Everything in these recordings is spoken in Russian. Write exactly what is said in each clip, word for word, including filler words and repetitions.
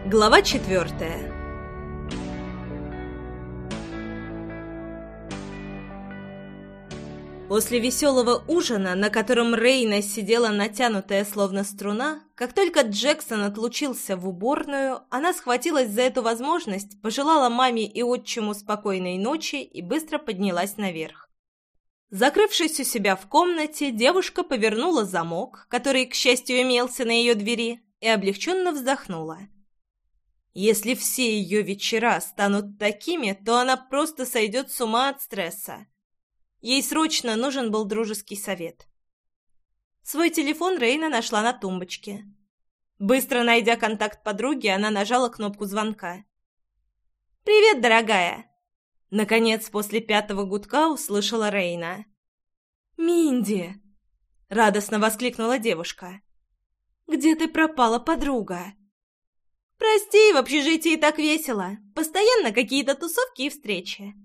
Глава четвертая. После веселого ужина, на котором Рейна сидела натянутая словно струна, как только Джексон отлучился в уборную, она схватилась за эту возможность, пожелала маме и отчиму спокойной ночи и быстро поднялась наверх. Закрывшись у себя в комнате, девушка повернула замок, который, к счастью, имелся на ее двери, и облегченно вздохнула. Если все ее вечера станут такими, то она просто сойдет с ума от стресса. Ей срочно нужен был дружеский совет. Свой телефон Рейна нашла на тумбочке. Быстро найдя контакт подруги, она нажала кнопку звонка. «Привет, дорогая!» Наконец, после пятого гудка услышала Рейна. «Минди!» — радостно воскликнула девушка. «Где ты пропала, подруга?» «Прости, в общежитии так весело. Постоянно какие-то тусовки и встречи».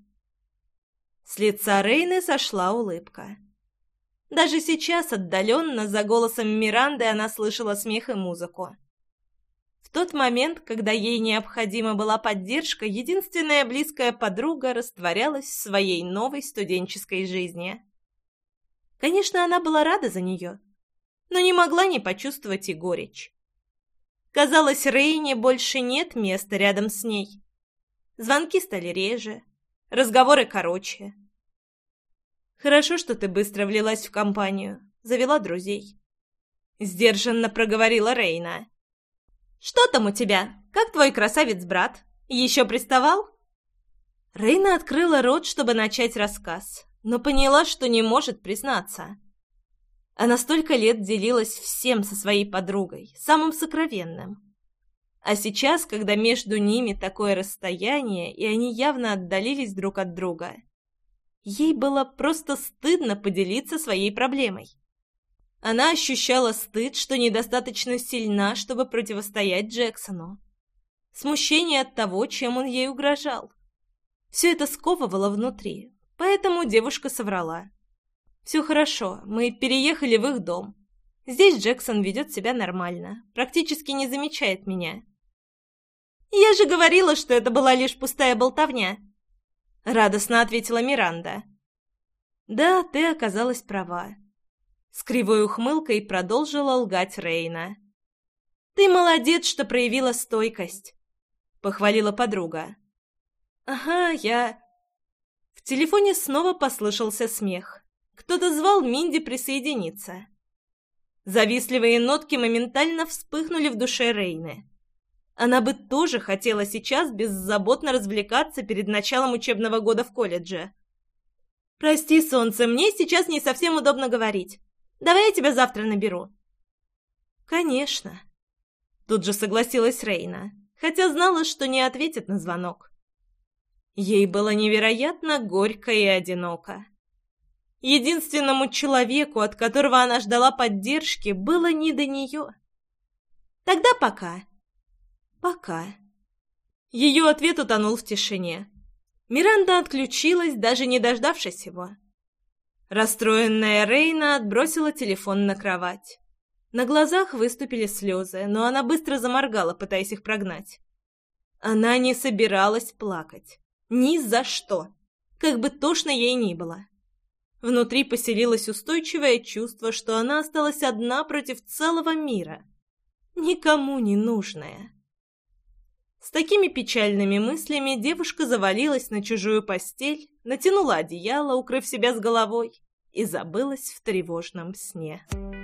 С лица Рейны сошла улыбка. Даже сейчас отдаленно за голосом Миранды она слышала смех и музыку. В тот момент, когда ей необходима была поддержка, единственная близкая подруга растворялась в своей новой студенческой жизни. Конечно, она была рада за нее, но не могла не почувствовать и горечь. Казалось, Рейне больше нет места рядом с ней. Звонки стали реже, разговоры короче. «Хорошо, что ты быстро влилась в компанию, завела друзей», — сдержанно проговорила Рейна. «Что там у тебя? Как твой красавец-брат? Еще приставал?» Рейна открыла рот, чтобы начать рассказ, но поняла, что не может признаться. Она столько лет делилась всем со своей подругой, самым сокровенным. А сейчас, когда между ними такое расстояние, и они явно отдалились друг от друга, ей было просто стыдно поделиться своей проблемой. Она ощущала стыд, что недостаточно сильна, чтобы противостоять Джексону. Смущение от того, чем он ей угрожал. Все это сковывало внутри, поэтому девушка соврала. «Все хорошо, мы переехали в их дом. Здесь Джексон ведет себя нормально, практически не замечает меня». «Я же говорила, что это была лишь пустая болтовня», — радостно ответила Миранда. «Да, ты оказалась права». С кривой ухмылкой продолжила лгать Рейна. «Ты молодец, что проявила стойкость», — похвалила подруга. «Ага, я...» В телефоне снова послышался смех. Кто-то звал Минди присоединиться. Завистливые нотки моментально вспыхнули в душе Рейны. Она бы тоже хотела сейчас беззаботно развлекаться перед началом учебного года в колледже. «Прости, солнце, мне сейчас не совсем удобно говорить. Давай я тебя завтра наберу». «Конечно», — тут же согласилась Рейна, хотя знала, что не ответит на звонок. Ей было невероятно горько и одиноко. Единственному человеку, от которого она ждала поддержки, было не до нее. «Тогда пока». «Пока». Ее ответ утонул в тишине. Миранда отключилась, даже не дождавшись его. Расстроенная Рейна отбросила телефон на кровать. На глазах выступили слезы, но она быстро заморгала, пытаясь их прогнать. Она не собиралась плакать. Ни за что. Как бы тошно ей ни было. Внутри поселилось устойчивое чувство, что она осталась одна против целого мира. Никому не нужная. С такими печальными мыслями девушка завалилась на чужую постель, натянула одеяло, укрыв себя с головой, и забылась в тревожном сне.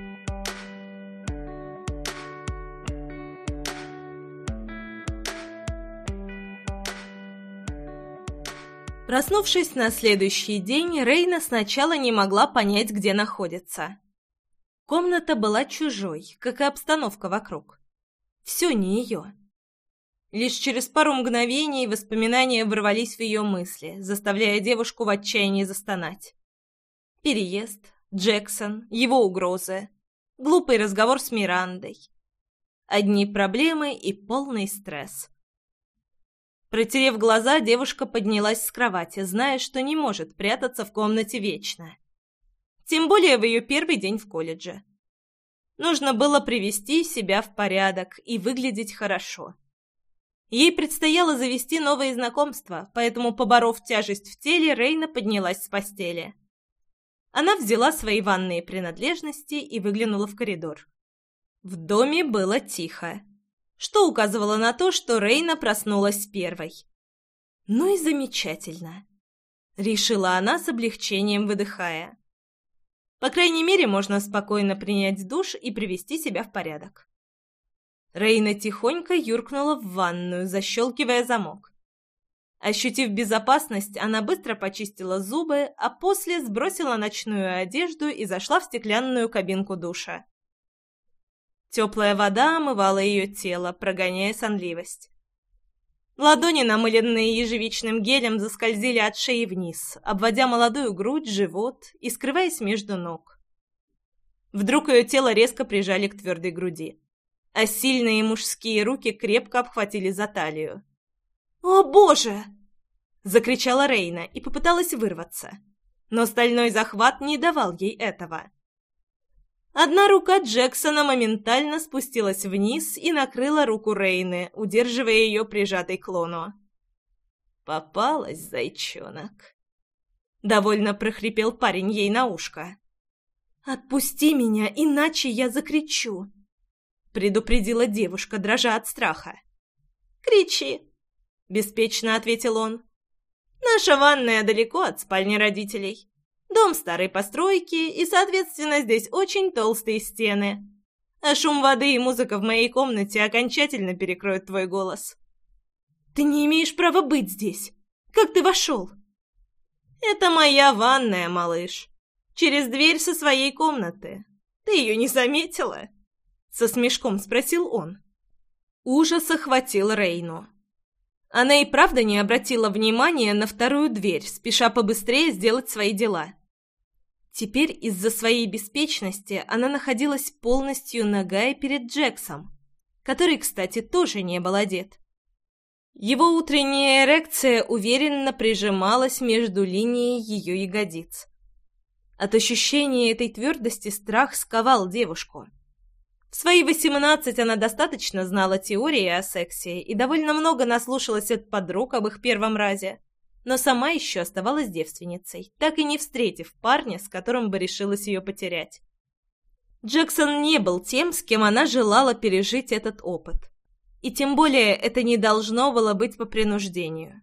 Проснувшись на следующий день, Рейна сначала не могла понять, где находится. Комната была чужой, как и обстановка вокруг. Все не ее. Лишь через пару мгновений воспоминания ворвались в ее мысли, заставляя девушку в отчаянии застонать. Переезд, Джексон, его угрозы, глупый разговор с Мирандой. Одни проблемы и полный стресс. Протерев глаза, девушка поднялась с кровати, зная, что не может прятаться в комнате вечно. Тем более в ее первый день в колледже. Нужно было привести себя в порядок и выглядеть хорошо. Ей предстояло завести новые знакомства, поэтому, поборов тяжесть в теле, Рейна поднялась с постели. Она взяла свои ванные принадлежности и выглянула в коридор. В доме было тихо, что указывало на то, что Рейна проснулась первой. «Ну и замечательно», — решила она с облегчением, выдыхая. «По крайней мере, можно спокойно принять душ и привести себя в порядок». Рейна тихонько юркнула в ванную, защелкивая замок. Ощутив безопасность, она быстро почистила зубы, а после сбросила ночную одежду и зашла в стеклянную кабинку душа. Теплая вода омывала ее тело, прогоняя сонливость. Ладони, намыленные ежевичным гелем, заскользили от шеи вниз, обводя молодую грудь, живот и скрываясь между ног. Вдруг ее тело резко прижали к твердой груди, а сильные мужские руки крепко обхватили за талию. «О, Боже!» — закричала Рейна и попыталась вырваться, но стальной захват не давал ей этого. Одна рука Джексона моментально спустилась вниз и накрыла руку Рейны, удерживая ее прижатой к лону. «Попалась, зайчонок!» — довольно прохрипел парень ей на ушко. «Отпусти меня, иначе я закричу!» — предупредила девушка, дрожа от страха. «Кричи!» — беспечно ответил он. «Наша ванная далеко от спальни родителей. Дом старой постройки, и, соответственно, здесь очень толстые стены. А шум воды и музыка в моей комнате окончательно перекроют твой голос». «Ты не имеешь права быть здесь! Как ты вошел?» «Это моя ванная, малыш. Через дверь со своей комнаты. Ты ее не заметила?» Со смешком спросил он. Ужас охватил Рейну. Она и правда не обратила внимания на вторую дверь, спеша побыстрее сделать свои дела. Теперь из-за своей беспечности она находилась полностью нагая перед Джексом, который, кстати, тоже не был одет. Его утренняя эрекция уверенно прижималась между линией ее ягодиц. От ощущения этой твердости страх сковал девушку. В свои восемнадцать она достаточно знала теории о сексе и довольно много наслушалась от подруг об их первом разе, но сама еще оставалась девственницей, так и не встретив парня, с которым бы решилась ее потерять. Джексон не был тем, с кем она желала пережить этот опыт. И тем более это не должно было быть по принуждению.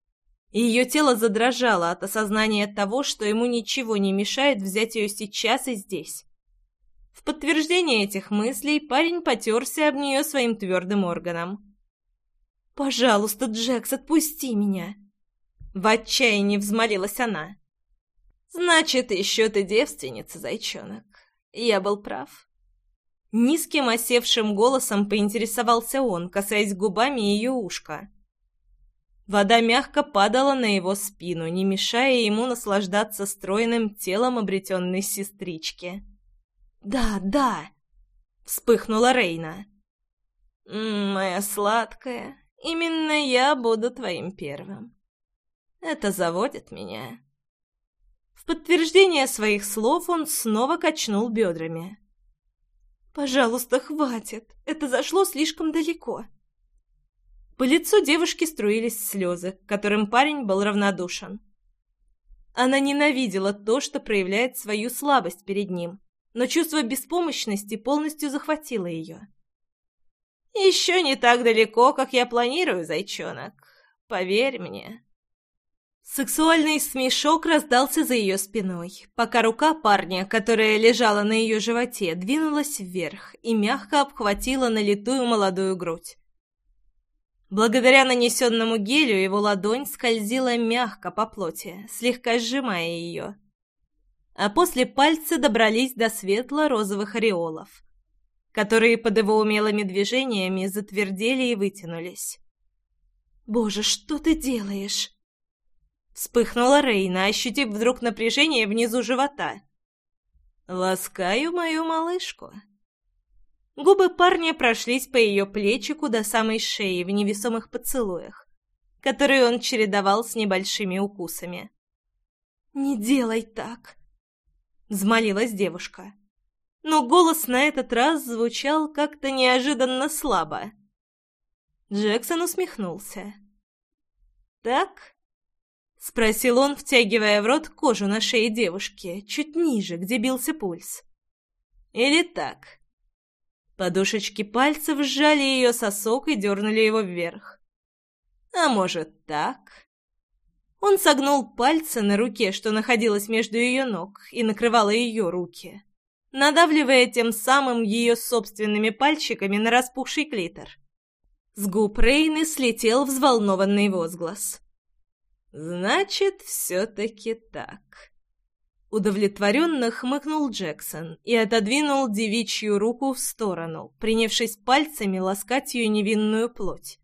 Ее тело задрожало от осознания того, что ему ничего не мешает взять ее сейчас и здесь. В подтверждение этих мыслей парень потерся об нее своим твердым органом. «Пожалуйста, Джекс, отпусти меня!» В отчаянии взмолилась она. «Значит, еще ты девственница, зайчонок. Я был прав». Низким осевшим голосом поинтересовался он, касаясь губами ее ушка. Вода мягко падала на его спину, не мешая ему наслаждаться стройным телом обретенной сестрички. «Да, да!» — вспыхнула Рейна. «М, «Моя сладкая, именно я буду твоим первым. Это заводит меня». В подтверждение своих слов он снова качнул бедрами. «Пожалуйста, хватит! Это зашло слишком далеко!» По лицу девушки струились слезы, к которым парень был равнодушен. Она ненавидела то, что проявляет свою слабость перед ним, но чувство беспомощности полностью захватило ее. «Еще не так далеко, как я планирую, зайчонок. Поверь мне». Сексуальный смешок раздался за ее спиной, пока рука парня, которая лежала на ее животе, двинулась вверх и мягко обхватила налитую молодую грудь. Благодаря нанесенному гелю его ладонь скользила мягко по плоти, слегка сжимая ее. А после пальцы добрались до светло-розовых ореолов, которые под его умелыми движениями затвердели и вытянулись. «Боже, что ты делаешь?» Вспыхнула Рейна, ощутив вдруг напряжение внизу живота. «Ласкаю мою малышку». Губы парня прошлись по ее плечику до самой шеи в невесомых поцелуях, которые он чередовал с небольшими укусами. «Не делай так!» — взмолилась девушка. Но голос на этот раз звучал как-то неожиданно слабо. Джексон усмехнулся. «Так?» — спросил он, втягивая в рот кожу на шее девушки, чуть ниже, где бился пульс. «Или так?» Подушечки пальцев сжали ее сосок и дернули его вверх. «А может, так?» Он согнул пальцы на руке, что находилось между ее ног, и накрывало ее руки, надавливая тем самым ее собственными пальчиками на распухший клитор. С губ Рейны слетел взволнованный возглас. «Значит, все-таки так». Удовлетворенно хмыкнул Джексон и отодвинул девичью руку в сторону, принявшись пальцами ласкать ее невинную плоть.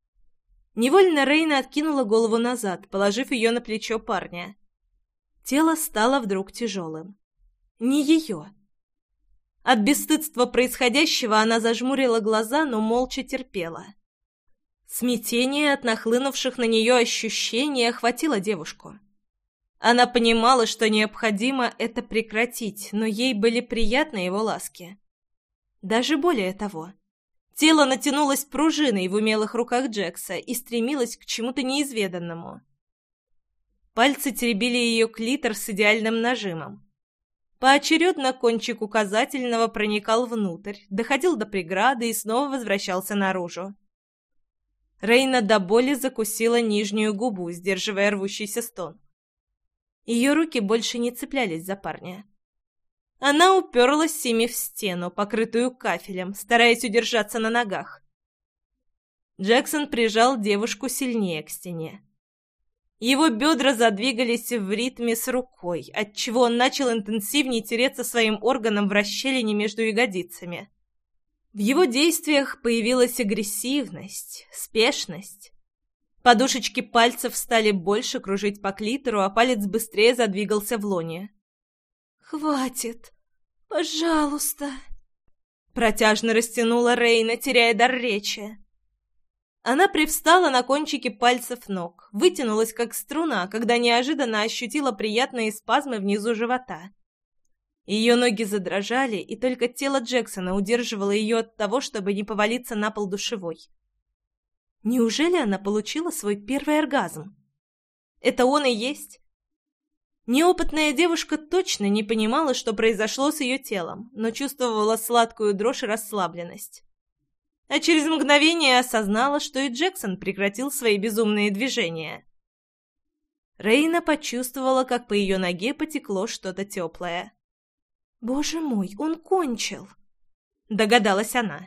Невольно Рейна откинула голову назад, положив ее на плечо парня. Тело стало вдруг тяжелым. Не ее. От бесстыдства происходящего она зажмурила глаза, но молча терпела. Смятение от нахлынувших на нее ощущений охватило девушку. Она понимала, что необходимо это прекратить, но ей были приятны его ласки. Даже более того. Тело натянулось пружиной в умелых руках Джекса и стремилось к чему-то неизведанному. Пальцы теребили ее клитор с идеальным нажимом. Поочередно кончик указательного проникал внутрь, доходил до преграды и снова возвращался наружу. Рейна до боли закусила нижнюю губу, сдерживая рвущийся стон. Ее руки больше не цеплялись за парня. Она уперлась ими в стену, покрытую кафелем, стараясь удержаться на ногах. Джексон прижал девушку сильнее к стене. Его бедра задвигались в ритме с рукой, отчего он начал интенсивнее тереться своим органом в расщелине между ягодицами. В его действиях появилась агрессивность, спешность. Подушечки пальцев стали больше кружить по клитору, а палец быстрее задвигался в лоне. «Хватит! Пожалуйста!» Протяжно растянула Рейна, теряя дар речи. Она привстала на кончики пальцев ног, вытянулась как струна, когда неожиданно ощутила приятные спазмы внизу живота. Ее ноги задрожали, и только тело Джексона удерживало ее от того, чтобы не повалиться на пол душевой. Неужели она получила свой первый оргазм? Это он и есть? Неопытная девушка точно не понимала, что произошло с ее телом, но чувствовала сладкую дрожь и расслабленность. А через мгновение осознала, что и Джексон прекратил свои безумные движения. Рейна почувствовала, как по ее ноге потекло что-то теплое. «Боже мой, он кончил!» — догадалась она.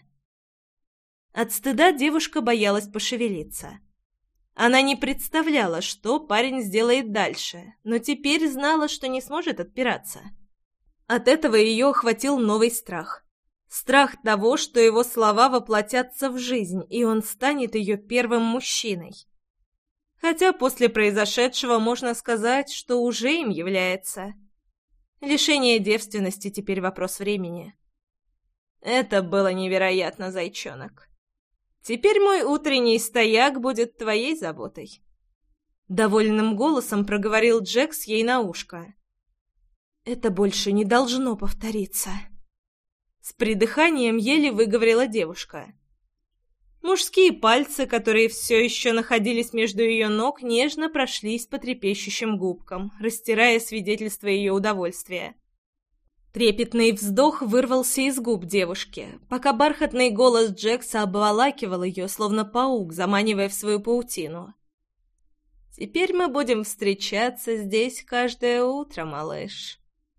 От стыда девушка боялась пошевелиться. Она не представляла, что парень сделает дальше, но теперь знала, что не сможет отпираться. От этого ее охватил новый страх. Страх того, что его слова воплотятся в жизнь, и он станет ее первым мужчиной. Хотя после произошедшего можно сказать, что уже им является. Лишение девственности теперь вопрос времени. Это было невероятно, зайчонок. Теперь мой утренний стояк будет твоей заботой. Довольным голосом проговорил Джекс ей на ушко. Это больше не должно повториться. С придыханием еле выговорила девушка. Мужские пальцы, которые все еще находились между ее ног, нежно прошлись по трепещущим губкам, растирая свидетельство ее удовольствия. Трепетный вздох вырвался из губ девушки, пока бархатный голос Джекса обволакивал ее, словно паук, заманивая в свою паутину. «Теперь мы будем встречаться здесь каждое утро, малыш».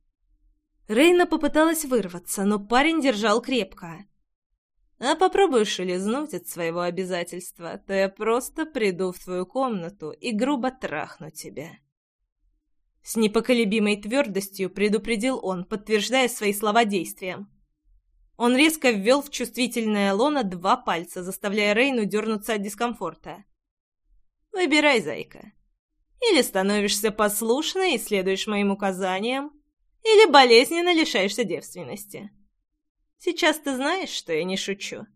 Рейна попыталась вырваться, но парень держал крепко. «А попробуешь улизнуть от своего обязательства, то я просто приду в твою комнату и грубо трахну тебя». С непоколебимой твердостью предупредил он, подтверждая свои слова действием. Он резко ввел в чувствительное лоно два пальца, заставляя Рейну дернуться от дискомфорта. «Выбирай, зайка. Или становишься послушной и следуешь моим указаниям, или болезненно лишаешься девственности. Сейчас ты знаешь, что я не шучу».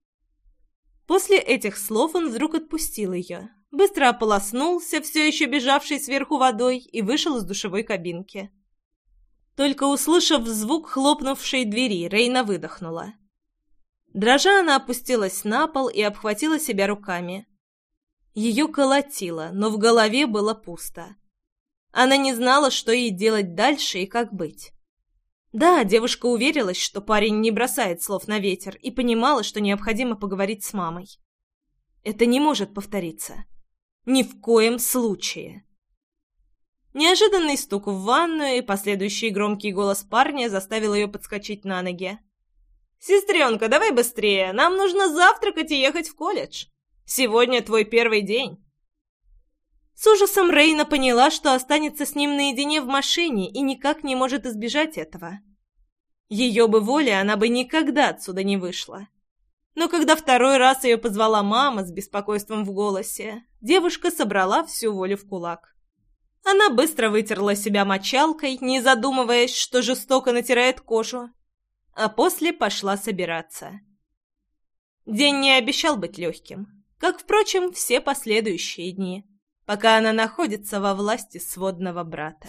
После этих слов он вдруг отпустил ее, быстро ополоснулся, все еще бежавший сверху водой, и вышел из душевой кабинки. Только услышав звук хлопнувшей двери, Рейна выдохнула. Дрожа, она опустилась на пол и обхватила себя руками. Ее колотило, но в голове было пусто. Она не знала, что ей делать дальше и как быть. Да, девушка уверилась, что парень не бросает слов на ветер, и понимала, что необходимо поговорить с мамой. Это не может повториться. Ни в коем случае. Неожиданный стук в ванную и последующий громкий голос парня заставил ее подскочить на ноги. «Сестренка, давай быстрее, нам нужно завтракать и ехать в колледж. Сегодня твой первый день». С ужасом Рейна поняла, что останется с ним наедине в машине и никак не может избежать этого. Ее бы воля, она бы никогда отсюда не вышла. Но когда второй раз ее позвала мама с беспокойством в голосе, девушка собрала всю волю в кулак. Она быстро вытерла себя мочалкой, не задумываясь, что жестоко натирает кожу, а после пошла собираться. День не обещал быть легким, как, впрочем, все последующие дни, пока она находится во власти сводного брата.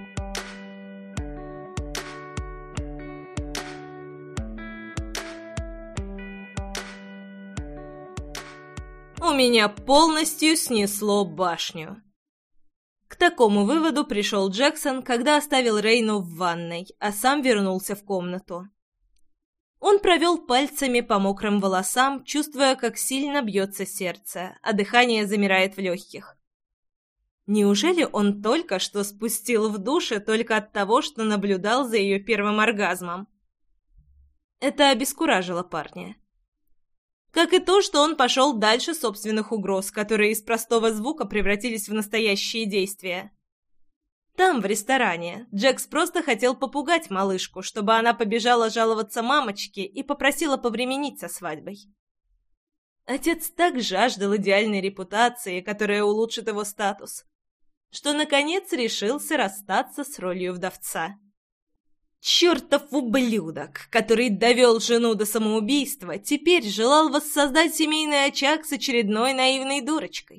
У меня полностью снесло башню. К такому выводу пришел Джексон, когда оставил Рейну в ванной, а сам вернулся в комнату. Он провел пальцами по мокрым волосам, чувствуя, как сильно бьется сердце, а дыхание замирает в легких. Неужели он только что спустил в душе только от того, что наблюдал за ее первым оргазмом? Это обескуражило парня. Как и то, что он пошел дальше собственных угроз, которые из простого звука превратились в настоящие действия. Там, в ресторане, Джекс просто хотел попугать малышку, чтобы она побежала жаловаться мамочке и попросила повременить со свадьбой. Отец так жаждал идеальной репутации, которая улучшит его статус, что, наконец, решился расстаться с ролью вдовца. Чертов ублюдок, который довел жену до самоубийства, теперь желал воссоздать семейный очаг с очередной наивной дурочкой.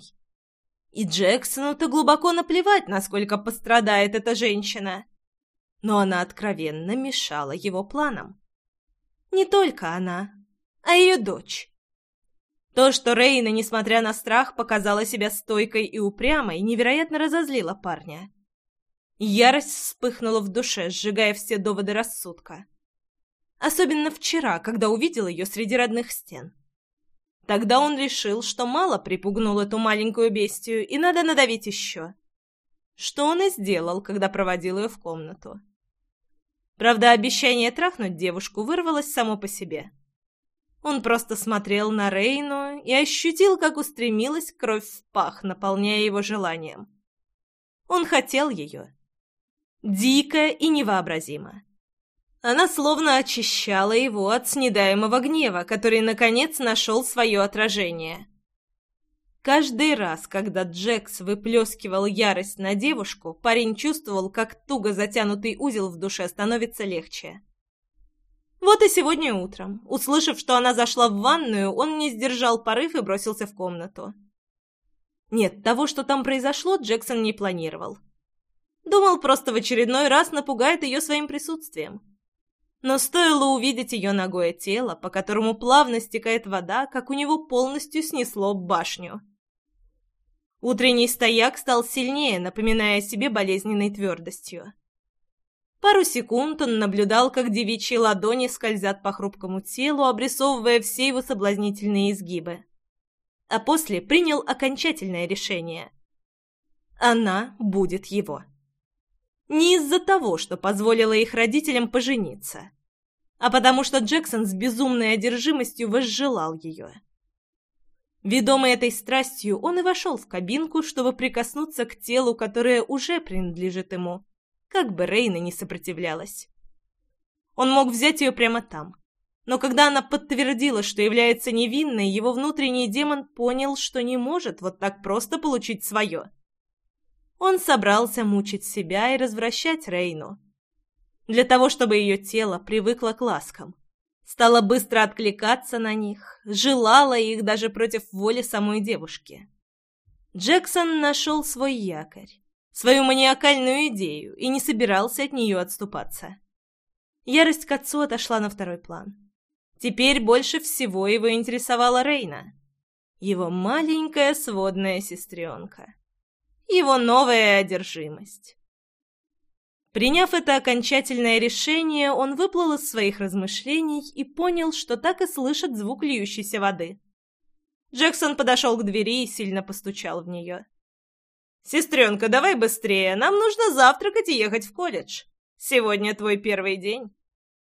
И Джексону-то глубоко наплевать, насколько пострадает эта женщина. Но она откровенно мешала его планам. Не только она, а ее дочь. То, что Рейна, несмотря на страх, показала себя стойкой и упрямой, невероятно разозлило парня. Ярость вспыхнула в душе, сжигая все доводы рассудка. Особенно вчера, когда увидел ее среди родных стен. Тогда он решил, что мало припугнул эту маленькую бестию, и надо надавить еще. Что он и сделал, когда проводил ее в комнату. Правда, обещание трахнуть девушку вырвалось само по себе. Он просто смотрел на Рейну и ощутил, как устремилась кровь в пах, наполняя его желанием. Он хотел ее. Дико и невообразимо. Она словно очищала его от снедаемого гнева, который, наконец, нашел свое отражение. Каждый раз, когда Джекс выплескивал ярость на девушку, парень чувствовал, как туго затянутый узел в душе становится легче. Вот и сегодня утром, услышав, что она зашла в ванную, он не сдержал порыв и бросился в комнату. Нет, того, что там произошло, Джексон не планировал. Думал, просто в очередной раз напугает ее своим присутствием. Но стоило увидеть ее нагое тело, по которому плавно стекает вода, как у него полностью снесло башню. Утренний стояк стал сильнее, напоминая о себе болезненной твердостью. Пару секунд он наблюдал, как девичьи ладони скользят по хрупкому телу, обрисовывая все его соблазнительные изгибы. А после принял окончательное решение. Она будет его. Не из-за того, что позволила их родителям пожениться, а потому что Джексон с безумной одержимостью возжелал ее. Ведомый этой страстью, он и вошел в кабинку, чтобы прикоснуться к телу, которое уже принадлежит ему, как бы Рейна не сопротивлялась. Он мог взять ее прямо там, но когда она подтвердила, что является невинной, его внутренний демон понял, что не может вот так просто получить свое. Он собрался мучить себя и развращать Рейну. Для того, чтобы ее тело привыкло к ласкам, стало быстро откликаться на них, желало их даже против воли самой девушки. Джексон нашел свой якорь, свою маниакальную идею и не собирался от нее отступаться. Ярость к отцу отошла на второй план. Теперь больше всего его интересовала Рейна. Его маленькая сводная сестренка. Его новая одержимость. Приняв это окончательное решение, он выплыл из своих размышлений и понял, что так и слышит звук льющейся воды. Джексон подошел к двери и сильно постучал в нее. «Сестренка, давай быстрее, нам нужно завтракать и ехать в колледж. Сегодня твой первый день».